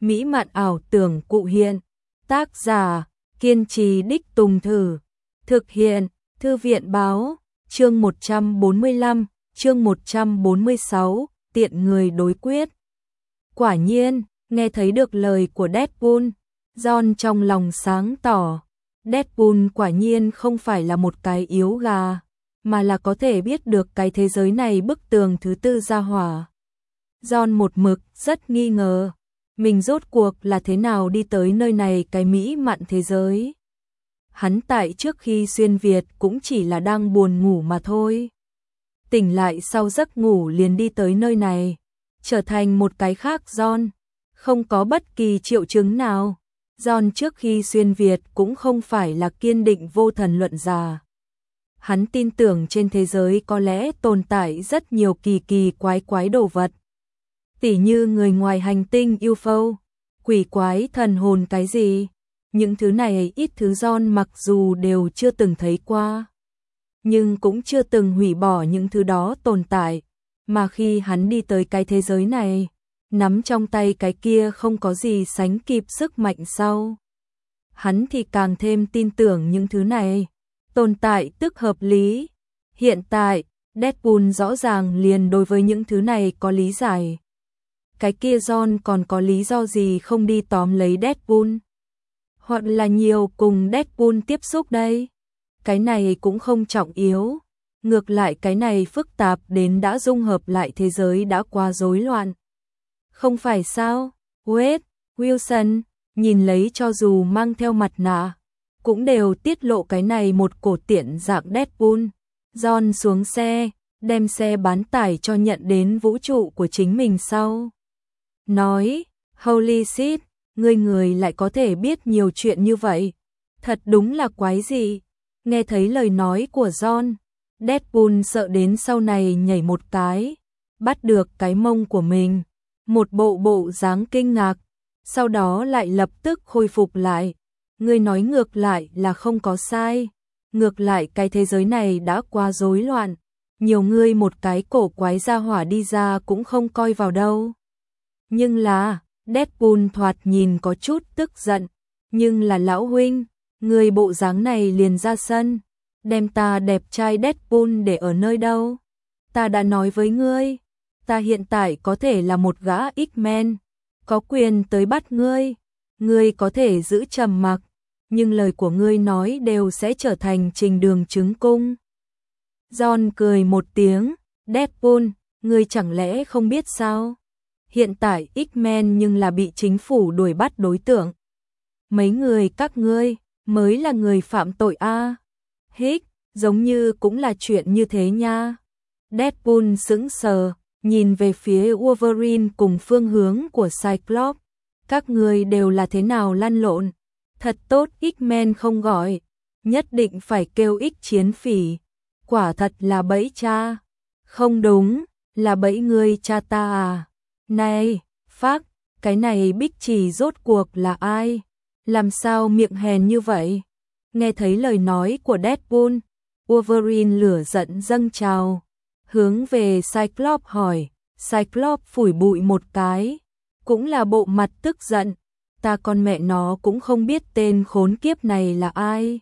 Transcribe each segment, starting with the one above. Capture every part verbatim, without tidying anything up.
mỹ mạn ảo tưởng cụ hiện. Tác giả, kiên trì đích tùng thử. Thực hiện, Thư viện báo, chương một trăm bốn mươi lăm, chương một trăm bốn mươi sáu, tiện người đối quyết. Quả nhiên, nghe thấy được lời của Deadpool, John trong lòng sáng tỏ. Deadpool quả nhiên không phải là một cái yếu gà, mà là có thể biết được cái thế giới này bức tường thứ tư ra hỏa. John một mực rất nghi ngờ, mình rốt cuộc là thế nào đi tới nơi này cái mỹ mạn thế giới. Hắn tại trước khi xuyên Việt cũng chỉ là đang buồn ngủ mà thôi. Tỉnh lại sau giấc ngủ liền đi tới nơi này, trở thành một cái khác John, không có bất kỳ triệu chứng nào. John trước khi xuyên Việt cũng không phải là kiên định vô thần luận giả. Hắn tin tưởng trên thế giới có lẽ tồn tại rất nhiều kỳ kỳ quái quái đồ vật. Tỉ như người ngoài hành tinh u ép ô, quỷ quái thần hồn cái gì. Những thứ này ít thứ John mặc dù đều chưa từng thấy qua, nhưng cũng chưa từng hủy bỏ những thứ đó tồn tại. Mà khi hắn đi tới cái thế giới này, nắm trong tay cái kia không có gì sánh kịp sức mạnh sau, hắn thì càng thêm tin tưởng những thứ này tồn tại tức hợp lý. Hiện tại, Deadpool rõ ràng liền đối với những thứ này có lý giải. Cái kia John còn có lý do gì không đi tóm lấy Deadpool? Hoặc là nhiều cùng Deadpool tiếp xúc đây? Cái này cũng không trọng yếu. Ngược lại cái này phức tạp đến đã dung hợp lại thế giới đã quá rối loạn. Không phải sao? Wade, Wilson, nhìn lấy cho dù mang theo mặt nạ, cũng đều tiết lộ cái này một cổ tiện dạng Deadpool. John xuống xe, đem xe bán tải cho nhận đến vũ trụ của chính mình sau. Nói, holy shit, ngươi người lại có thể biết nhiều chuyện như vậy. Thật đúng là quái dị. Nghe thấy lời nói của John, Deadpool sợ đến sau này nhảy một cái, bắt được cái mông của mình. Một bộ bộ dáng kinh ngạc, sau đó lại lập tức khôi phục lại. Ngươi nói ngược lại là không có sai. Ngược lại cái thế giới này đã quá rối loạn. Nhiều ngươi một cái cổ quái gia hỏa đi ra cũng không coi vào đâu. Nhưng là, Deadpool thoạt nhìn có chút tức giận. Nhưng là lão huynh, người bộ dáng này liền ra sân, đem ta đẹp trai Deadpool để ở nơi đâu? Ta đã nói với ngươi, ta hiện tại có thể là một gã X-Men, có quyền tới bắt ngươi. Ngươi có thể giữ trầm mặc, nhưng lời của ngươi nói đều sẽ trở thành trình đường chứng cung. John cười một tiếng, Deadpool, ngươi chẳng lẽ không biết sao? Hiện tại X-Men nhưng là bị chính phủ đuổi bắt đối tượng. Mấy người các ngươi mới là người phạm tội a. À? Hích, giống như cũng là chuyện như thế nha. Deadpool sững sờ, nhìn về phía Wolverine cùng phương hướng của Cyclops. Các ngươi đều là thế nào lăn lộn? Thật tốt X-Men không gọi, nhất định phải kêu X chiến phỉ. Quả thật là bẫy cha. Không đúng, là bẫy ngươi cha ta à? Này, phác, cái này Bích Chỉ rốt cuộc là ai? Làm sao miệng hèn như vậy? Nghe thấy lời nói của Deadpool, Wolverine lửa giận dâng trào, hướng về Cyclops hỏi. Cyclops phủi bụi một cái, cũng là bộ mặt tức giận. Ta con mẹ nó cũng không biết tên khốn kiếp này là ai.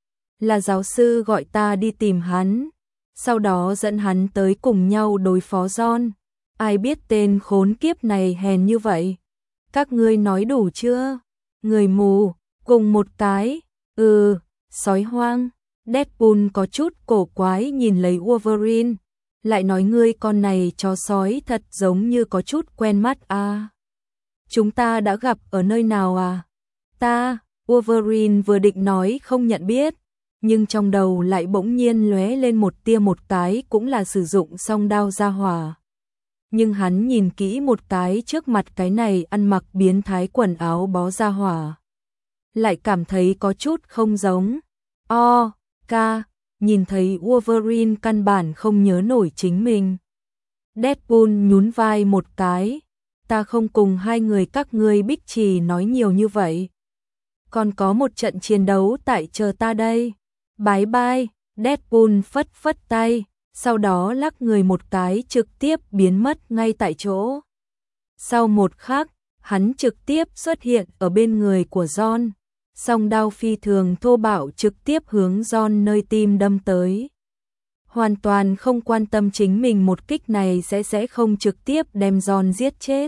Là giáo sư gọi ta đi tìm hắn, sau đó dẫn hắn tới cùng nhau đối phó John. Ai biết tên khốn kiếp này hèn như vậy? Các ngươi nói đủ chưa? Người mù, cùng một cái, ừ, sói hoang. Deadpool có chút cổ quái nhìn lấy Wolverine, lại nói ngươi con này chó sói thật giống như có chút quen mắt a. À. Chúng ta đã gặp ở nơi nào à? Ta, Wolverine vừa định nói không nhận biết, nhưng trong đầu lại bỗng nhiên lóe lên một tia một cái cũng là sử dụng song đao ra hỏa. Nhưng hắn nhìn kỹ một cái trước mặt cái này ăn mặc biến thái quần áo bó ra hỏa, lại cảm thấy có chút không giống. O, ca, nhìn thấy Wolverine căn bản không nhớ nổi chính mình. Deadpool nhún vai một cái, ta không cùng hai người các ngươi Bích Trì nói nhiều như vậy. Còn có một trận chiến đấu tại chờ ta đây. Bye bye, Deadpool phất phất tay, sau đó lắc người một cái trực tiếp biến mất ngay tại chỗ. Sau một khắc, hắn trực tiếp xuất hiện ở bên người của John, song đao phi thường thô bạo trực tiếp hướng John nơi tim đâm tới. Hoàn toàn không quan tâm chính mình một kích này sẽ sẽ không trực tiếp đem John giết chết.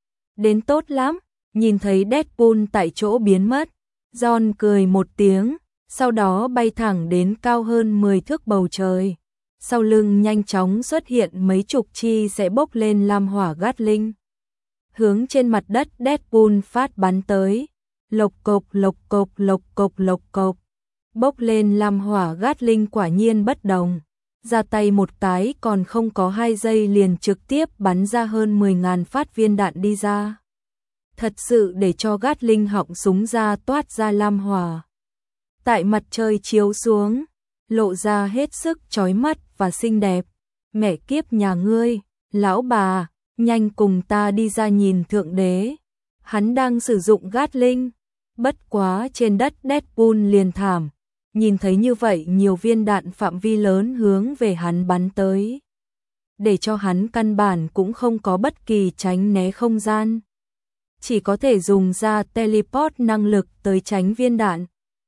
Đến tốt lắm, nhìn thấy Deadpool tại chỗ biến mất, John cười một tiếng, sau đó bay thẳng đến cao hơn mười thước bầu trời. Sau lưng nhanh chóng xuất hiện mấy chục chi sẽ bốc lên lam hỏa Gatling. Hướng trên mặt đất Deadpool phát bắn tới. Lộc cộc lộc cộc lộc cộc lộc cộc. Bốc lên lam hỏa Gatling quả nhiên bất đồng. Ra tay một cái còn không có hai giây liền trực tiếp bắn ra hơn mười nghìn phát viên đạn đi ra. Thật sự để cho Gatling họng súng ra toát ra lam hỏa. Tại mặt trời chiếu xuống, lộ ra hết sức chói mắt và xinh đẹp. Mẹ kiếp nhà ngươi, lão bà, nhanh cùng ta đi ra nhìn thượng đế. Hắn đang sử dụng Gatling, bất quá trên đất Deadpool liền thảm. Nhìn thấy như vậy nhiều viên đạn phạm vi lớn hướng về hắn bắn tới. Để cho hắn căn bản cũng không có bất kỳ tránh né không gian. Chỉ có thể dùng ra teleport năng lực tới tránh viên đạn.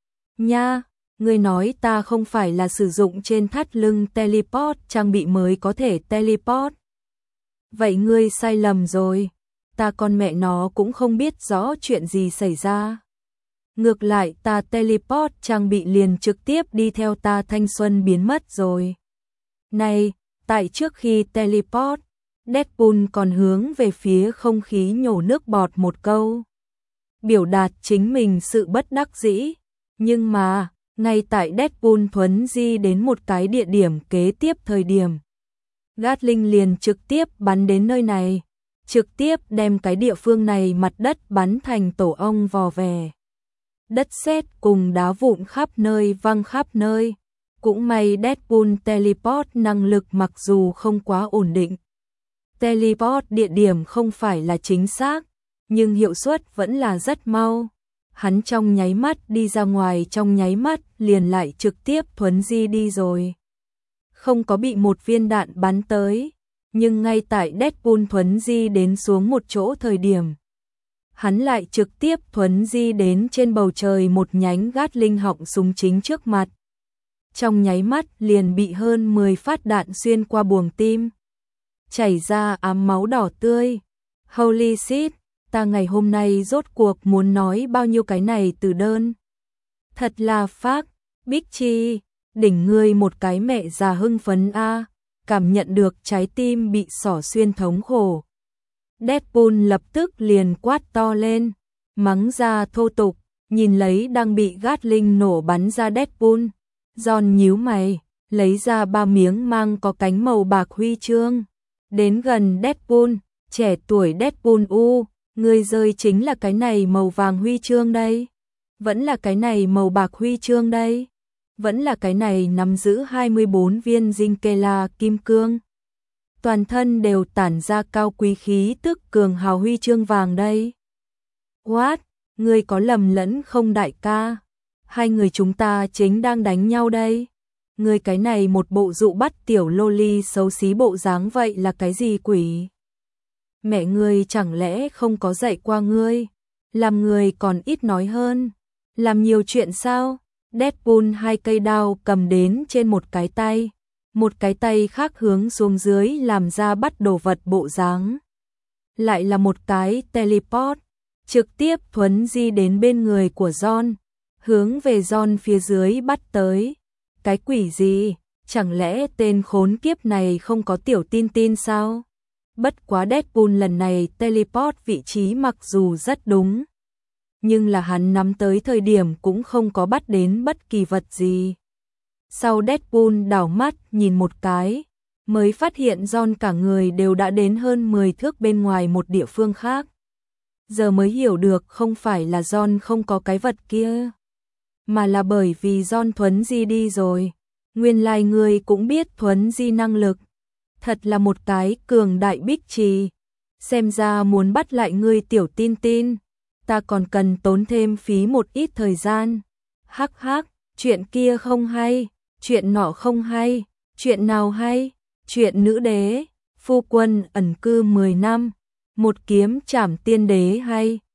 Nha, ngươi nói ta không phải là sử dụng trên thắt lưng teleport trang bị mới có thể teleport. Vậy ngươi sai lầm rồi, ta con mẹ nó cũng không biết rõ chuyện gì xảy ra. Ngược lại ta teleport trang bị liền trực tiếp đi theo ta thanh xuân biến mất rồi. Này, tại trước khi teleport, Deadpool còn hướng về phía không khí nhổ nước bọt một câu. Biểu đạt chính mình sự bất đắc dĩ. Nhưng mà, ngay tại Deadpool thuấn di đến một cái địa điểm kế tiếp thời điểm. Gatling liền trực tiếp bắn đến nơi này. Trực tiếp đem cái địa phương này mặt đất bắn thành tổ ong vò vè. Đất sét cùng đá vụn khắp nơi văng khắp nơi. Cũng may Deadpool teleport năng lực mặc dù không quá ổn định. Teleport địa điểm không phải là chính xác, nhưng hiệu suất vẫn là rất mau. Hắn trong nháy mắt đi ra ngoài trong nháy mắt liền lại trực tiếp thuấn di đi rồi. Không có bị một viên đạn bắn tới, nhưng ngay tại Deadpool thuấn di đến xuống một chỗ thời điểm. Hắn lại trực tiếp thuấn di đến trên bầu trời một nhánh Gatling họng súng chính trước mặt. Trong nháy mắt liền bị hơn mười phát đạn xuyên qua buồng tim. Chảy ra ám máu đỏ tươi. Holy shit, ta ngày hôm nay rốt cuộc muốn nói bao nhiêu cái này từ đơn. Thật là phác, Big Chi, đỉnh ngươi một cái mẹ già hưng phấn a, cảm nhận được trái tim bị xỏ xuyên thống khổ. Deadpool lập tức liền quát to lên, mắng ra thô tục, nhìn lấy đang bị Gatling nổ bắn ra Deadpool. John nhíu mày, lấy ra ba miếng mang có cánh màu bạc huy chương. Đến gần Deadpool, trẻ tuổi Deadpool u, người rơi chính là cái này màu vàng huy chương đây. Vẫn là cái này màu bạc huy chương đây. Vẫn là cái này nắm giữ hai mươi bốn viên Jinkela kim cương. Toàn thân đều tản ra cao quý khí tức cường hào huy chương vàng đây. What? Người có lầm lẫn không đại ca? Hai người chúng ta chính đang đánh nhau đây. Người cái này một bộ dụ bắt tiểu loli xấu xí bộ dáng vậy là cái gì quỷ? Mẹ ngươi chẳng lẽ không có dạy qua ngươi? Làm người còn ít nói hơn. Làm nhiều chuyện sao? Deadpool hai cây đao cầm đến trên một cái tay. Một cái tay khác hướng xuống dưới làm ra bắt đồ vật bộ dáng. Lại là một cái teleport. Trực tiếp thuấn di đến bên người của John. Hướng về John phía dưới bắt tới. Cái quỷ gì? Chẳng lẽ tên khốn kiếp này không có tiểu tin tin sao? Bất quá Deadpool lần này teleport vị trí mặc dù rất đúng. Nhưng là hắn nắm tới thời điểm cũng không có bắt đến bất kỳ vật gì. Sau Deadpool đảo mắt nhìn một cái, mới phát hiện John cả người đều đã đến hơn mười thước bên ngoài một địa phương khác. Giờ mới hiểu được không phải là John không có cái vật kia, mà là bởi vì John thuấn di đi rồi. Nguyên lai người cũng biết thuấn di năng lực. Thật là một cái cường đại bích trì. Xem ra muốn bắt lại ngươi tiểu tin tin, ta còn cần tốn thêm phí một ít thời gian. Hắc hắc, chuyện kia không hay, chuyện nọ không hay, chuyện nào hay? Chuyện nữ đế, phu quân ẩn cư mười năm, một kiếm chảm tiên đế hay